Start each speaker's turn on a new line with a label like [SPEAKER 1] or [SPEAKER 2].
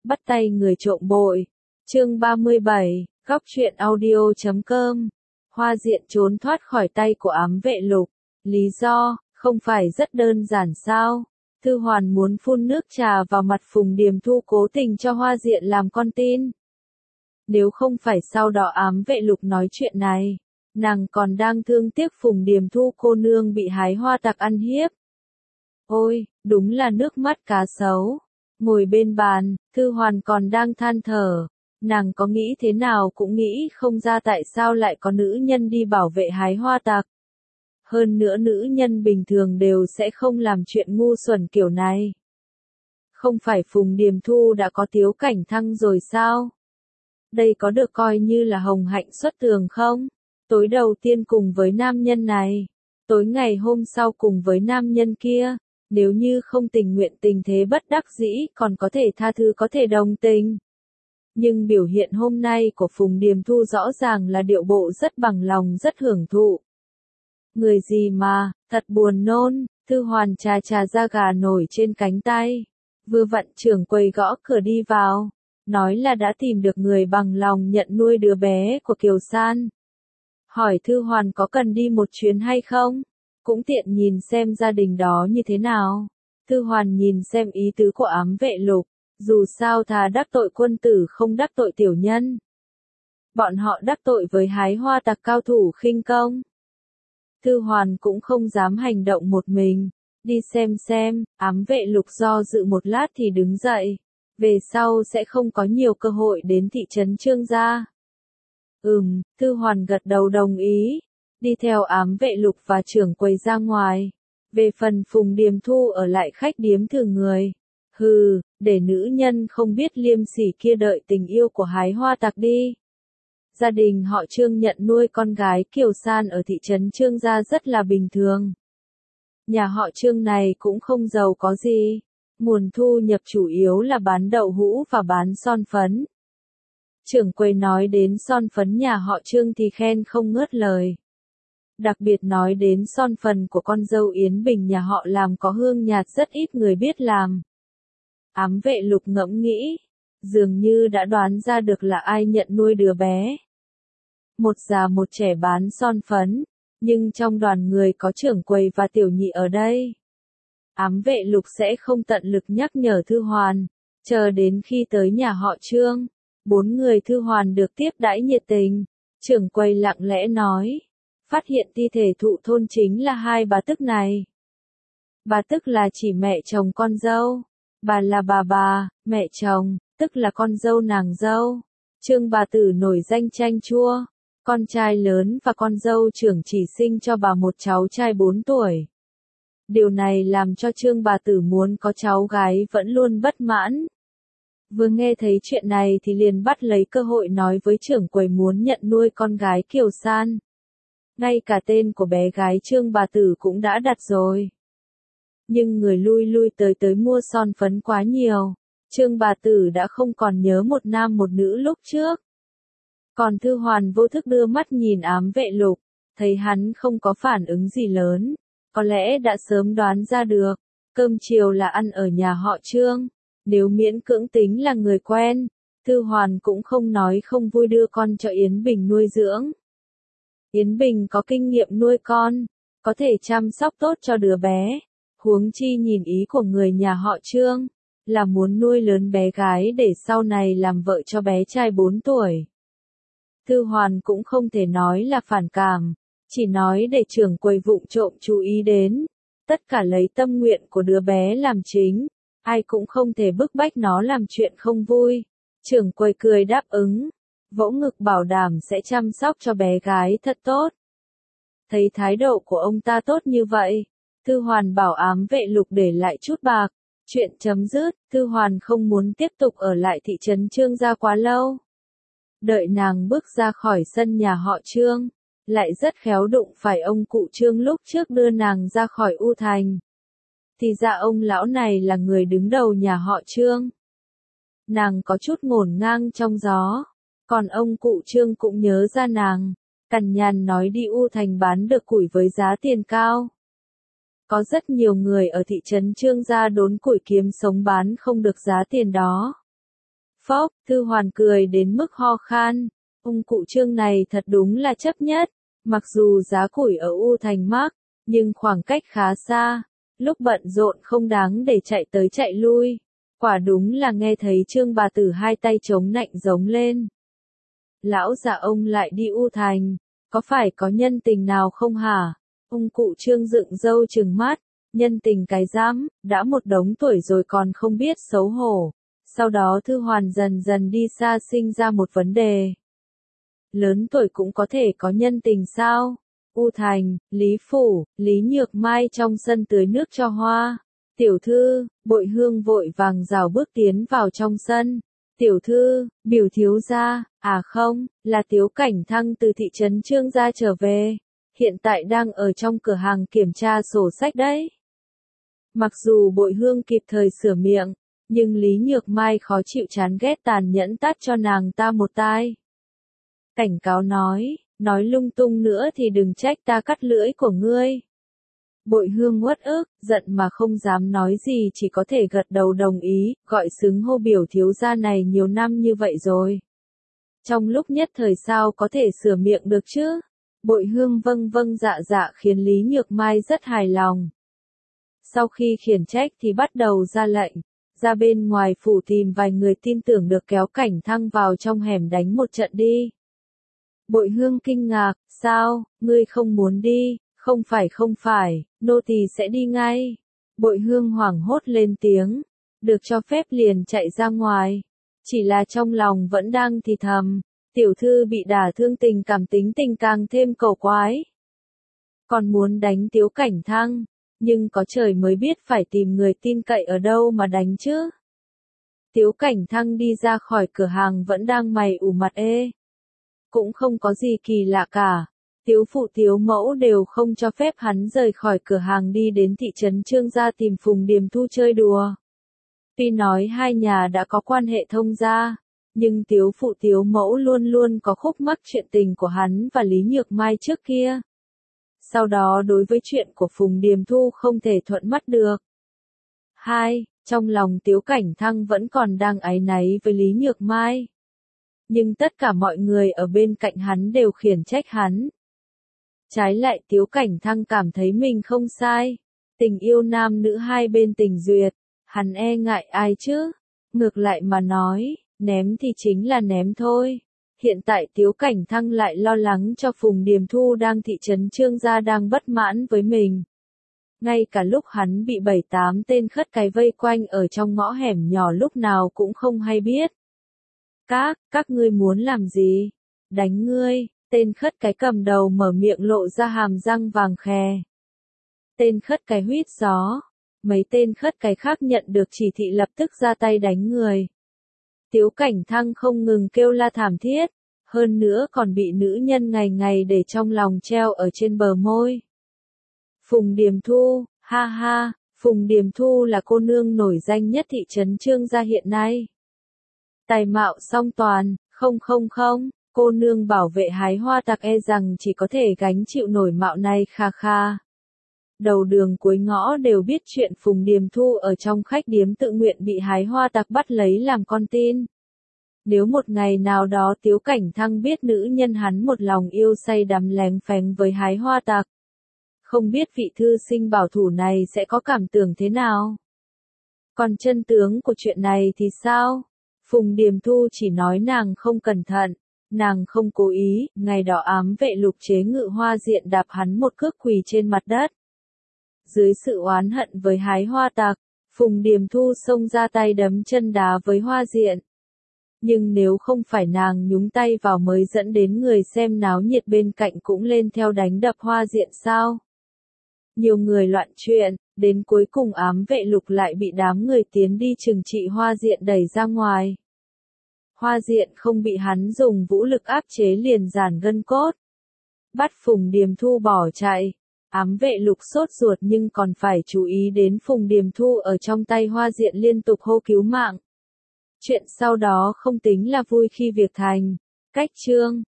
[SPEAKER 1] Bắt tay người trộm bội. Chương 37, góc truyện audio.com. Hoa Diện trốn thoát khỏi tay của ám vệ Lục. Lý do, không phải rất đơn giản sao? Thư Hoàn muốn phun nước trà vào mặt Phùng Điềm Thu, cố tình cho Hoa Diện làm con tin. Nếu không phải sau đó ám vệ Lục nói chuyện này, nàng còn đang thương tiếc Phùng Điềm Thu cô nương bị hái hoa tặc ăn hiếp. Ôi, đúng là nước mắt cá sấu. Ngồi bên bàn, Thư Hoàn còn đang than thở. Nàng có nghĩ thế nào cũng nghĩ không ra tại sao lại có nữ nhân đi bảo vệ hái hoa tặc. Hơn nữa nữ nhân bình thường đều sẽ không làm chuyện ngu xuẩn kiểu này. Không phải Phùng Điềm Thu đã có Tiếu Cảnh Thăng rồi sao? Đây có được coi như là hồng hạnh xuất tường không? Tối đầu tiên cùng với nam nhân này, tối ngày hôm sau cùng với nam nhân kia, nếu như không tình nguyện tình thế bất đắc dĩ còn có thể tha thứ, có thể đồng tình. Nhưng biểu hiện hôm nay của Phùng Điềm Thu rõ ràng là điệu bộ rất bằng lòng, rất hưởng thụ. Người gì mà, thật buồn nôn. Thư Hoàn chà chà da gà nổi trên cánh tay. Vừa vặn trưởng quầy gõ cửa đi vào, nói là đã tìm được người bằng lòng nhận nuôi đứa bé của Kiều San. Hỏi Thư Hoàn có cần đi một chuyến hay không? Cũng tiện nhìn xem gia đình đó như thế nào. Thư Hoàn nhìn xem ý tứ của ám vệ Lục. Dù sao thà đắc tội quân tử không đắc tội tiểu nhân. Bọn họ đắc tội với hái hoa tặc cao thủ khinh công. Thư Hoàn cũng không dám hành động một mình. Đi xem, ám vệ Lục do dự một lát thì đứng dậy. Về sau sẽ không có nhiều cơ hội đến thị trấn Trương gia. Thư Hoàn gật đầu đồng ý. Đi theo ám vệ Lục và trưởng quầy ra ngoài. Về phần Phùng Điềm Thu ở lại khách điếm thử người. Để nữ nhân không biết liêm sỉ kia đợi tình yêu của hái hoa tặc đi. Gia đình họ Trương nhận nuôi con gái Kiều San ở thị trấn Trương gia rất là bình thường. Nhà họ Trương này cũng không giàu có gì. Nguồn thu nhập chủ yếu là bán đậu hũ và bán son phấn. Trưởng quầy nói đến son phấn nhà họ Trương thì khen không ngớt lời. Đặc biệt nói đến son phấn của con dâu Yến Bình nhà họ làm có hương nhạt, rất ít người biết làm. Ám vệ Lục ngẫm nghĩ, dường như đã đoán ra được là ai nhận nuôi đứa bé. Một già một trẻ bán son phấn, nhưng trong đoàn người có trưởng quầy và tiểu nhị ở đây. Ám vệ Lục sẽ không tận lực nhắc nhở Thư Hoàn, chờ đến khi tới nhà họ Trương, 4 người Thư Hoàn được tiếp đãi nhiệt tình. Trưởng quầy lặng lẽ nói, phát hiện thi thể thụ thôn chính là hai bà Tức này. Bà Tức là chỉ mẹ chồng con dâu. Bà là bà, mẹ chồng, tức là con dâu nàng dâu. Trương bà tử nổi danh chanh chua. Con trai lớn và con dâu trưởng chỉ sinh cho bà một cháu trai 4 tuổi. Điều này làm cho Trương bà tử muốn có cháu gái vẫn luôn bất mãn. Vừa nghe thấy chuyện này thì liền bắt lấy cơ hội nói với trưởng quầy muốn nhận nuôi con gái Kiều San. Ngay cả tên của bé gái Trương bà tử cũng đã đặt rồi. Nhưng người lui tới mua son phấn quá nhiều. Trương bà tử đã không còn nhớ một nam một nữ lúc trước. Còn Thư Hoàn vô thức đưa mắt nhìn ám vệ Lục, thấy hắn không có phản ứng gì lớn. Có lẽ đã sớm đoán ra được, cơm chiều là ăn ở nhà họ Trương. Nếu miễn cưỡng tính là người quen, Thư Hoàn cũng không nói không vui đưa con cho Yến Bình nuôi dưỡng. Yến Bình có kinh nghiệm nuôi con, có thể chăm sóc tốt cho đứa bé. Huống chi nhìn ý của người nhà họ Trương, là muốn nuôi lớn bé gái để sau này làm vợ cho bé trai 4 tuổi. Thư Hoàn cũng không thể nói là phản cảm, chỉ nói để trưởng quầy vụng trộm chú ý đến. Tất cả lấy tâm nguyện của đứa bé làm chính, ai cũng không thể bức bách nó làm chuyện không vui. Trưởng quầy cười đáp ứng, vỗ ngực bảo đảm sẽ chăm sóc cho bé gái thật tốt. Thấy thái độ của ông ta tốt như vậy, Thư Hoàn bảo ám vệ Lục để lại chút bạc. Chuyện chấm dứt, Thư Hoàn không muốn tiếp tục ở lại thị trấn Trương gia quá lâu. Đợi nàng bước ra khỏi sân nhà họ Trương, lại rất khéo đụng phải ông cụ Trương lúc trước đưa nàng ra khỏi U Thành. Thì ra ông lão này là người đứng đầu nhà họ Trương. Nàng có chút ngổn ngang trong gió, còn ông cụ Trương cũng nhớ ra nàng, cằn nhằn nói đi U Thành bán được củi với giá tiền cao. Có rất nhiều người ở thị trấn Trương gia đốn củi kiếm sống bán không được giá tiền đó. Phốc, Thư Hoàn cười đến mức ho khan. Ông cụ Trương này thật đúng là chấp nhất. Mặc dù giá củi ở U Thành mắc, nhưng khoảng cách khá xa. Lúc bận rộn không đáng để chạy tới chạy lui. Quả đúng là nghe thấy Trương bà tử hai tay chống nạnh giống lên. Lão già ông lại đi U Thành, có phải có nhân tình nào không hả? Ông cụ Trương dựng râu trừng mắt, nhân tình cái dám, đã một đống tuổi rồi còn không biết xấu hổ. Sau đó Thư Hoàn dần dần đi xa sinh ra một vấn đề. Lớn tuổi cũng có thể có nhân tình sao? U Thành, Lý Phủ, Lý Nhược Mai trong sân tưới nước cho hoa. Tiểu thư, Bội Hương vội vàng rào bước tiến vào trong sân. Tiểu thư, biểu thiếu gia, à không, là Tiếu Cảnh Thăng từ thị trấn Trương gia trở về. Hiện tại đang ở trong cửa hàng kiểm tra sổ sách đấy. Mặc dù Bội Hương kịp thời sửa miệng, nhưng Lý Nhược Mai khó chịu chán ghét tàn nhẫn tát cho nàng ta một tai. Cảnh cáo nói lung tung nữa thì đừng trách ta cắt lưỡi của ngươi. Bội Hương uất ức, giận mà không dám nói gì, chỉ có thể gật đầu đồng ý, gọi xứng hô biểu thiếu gia này nhiều năm như vậy rồi. Trong lúc nhất thời sao có thể sửa miệng được chứ? Bội Hương vâng vâng dạ dạ khiến Lý Nhược Mai rất hài lòng. Sau khi khiển trách thì bắt đầu ra lệnh, ra bên ngoài phủ tìm vài người tin tưởng được kéo Cảnh Thăng vào trong hẻm đánh một trận đi. Bội Hương kinh ngạc, sao, ngươi không muốn đi? Không phải, nô tỳ sẽ đi ngay. Bội Hương hoảng hốt lên tiếng, được cho phép liền chạy ra ngoài. Chỉ là trong lòng vẫn đang thì thầm, tiểu thư bị đả thương tình cảm tính tình càng thêm cầu quái. Còn muốn đánh Tiếu Cảnh Thăng, nhưng có trời mới biết phải tìm người tin cậy ở đâu mà đánh chứ. Tiếu Cảnh Thăng đi ra khỏi cửa hàng vẫn đang mày ủ mặt ê. Cũng không có gì kỳ lạ cả. Tiếu phụ tiếu mẫu đều không cho phép hắn rời khỏi cửa hàng đi đến thị trấn Trương gia tìm Phùng Điềm Thu chơi đùa. Tuy nói hai nhà đã có quan hệ thông gia, nhưng tiếu phụ tiếu mẫu luôn luôn có khúc mắc chuyện tình của hắn và Lý Nhược Mai trước kia. Sau đó đối với chuyện của Phùng Điềm Thu không thể thuận mắt được. Trong lòng Tiếu Cảnh Thăng vẫn còn đang áy náy với Lý Nhược Mai. Nhưng tất cả mọi người ở bên cạnh hắn đều khiển trách hắn. Trái lại Tiếu Cảnh Thăng cảm thấy mình không sai. Tình yêu nam nữ hai bên tình duyệt, hắn e ngại ai chứ? Ngược lại mà nói, ném thì chính là ném thôi. Hiện tại Tiếu Cảnh Thăng lại lo lắng cho Phùng Điềm Thu đang thị trấn Trương gia đang bất mãn với mình. Ngay cả lúc hắn bị 7-8 tên khất cái vây quanh ở trong ngõ hẻm nhỏ lúc nào cũng không hay biết. Các ngươi muốn làm gì? Đánh ngươi, tên khất cái cầm đầu mở miệng lộ ra hàm răng vàng khè. Tên khất cái huýt gió, mấy tên khất cái khác nhận được chỉ thị lập tức ra tay đánh người. Tiếu Cảnh Thăng không ngừng kêu la thảm thiết, hơn nữa còn bị nữ nhân ngày ngày để trong lòng treo ở trên bờ môi. Phùng Điềm Thu, ha ha, Phùng Điềm Thu là cô nương nổi danh nhất thị trấn Trương gia hiện nay. Tài mạo song toàn, không, cô nương bảo vệ hái hoa tặc e rằng chỉ có thể gánh chịu nổi mạo này kha kha. Đầu đường cuối ngõ đều biết chuyện Phùng Điềm Thu ở trong khách điếm tự nguyện bị hái hoa tặc bắt lấy làm con tin. Nếu một ngày nào đó Tiếu Cảnh Thăng biết nữ nhân hắn một lòng yêu say đắm lén phén với hái hoa tặc, không biết vị thư sinh bảo thủ này sẽ có cảm tưởng thế nào. Còn chân tướng của chuyện này thì sao? Phùng Điềm Thu chỉ nói nàng không cẩn thận, nàng không cố ý, ngày đó ám vệ Lục chế ngự Hoa Diện đạp hắn một cước quỳ trên mặt đất. Dưới sự oán hận với hái hoa tặc, Phùng Điềm Thu xông ra tay đấm chân đá với Hoa Diện. Nhưng nếu không phải nàng nhúng tay vào mới dẫn đến người xem náo nhiệt bên cạnh cũng lên theo đánh đập Hoa Diện sao? Nhiều người loạn chuyện, đến cuối cùng ám vệ Lục lại bị đám người tiến đi trừng trị Hoa Diện đẩy ra ngoài. Hoa Diện không bị hắn dùng vũ lực áp chế liền giàn gân cốt. Bắt Phùng Điềm Thu bỏ chạy. Ám vệ Lục sốt ruột nhưng còn phải chú ý đến Phùng Điềm Thu ở trong tay Hoa Diện liên tục hô cứu mạng. Chuyện sau đó không tính là vui khi việc thành. Cách chương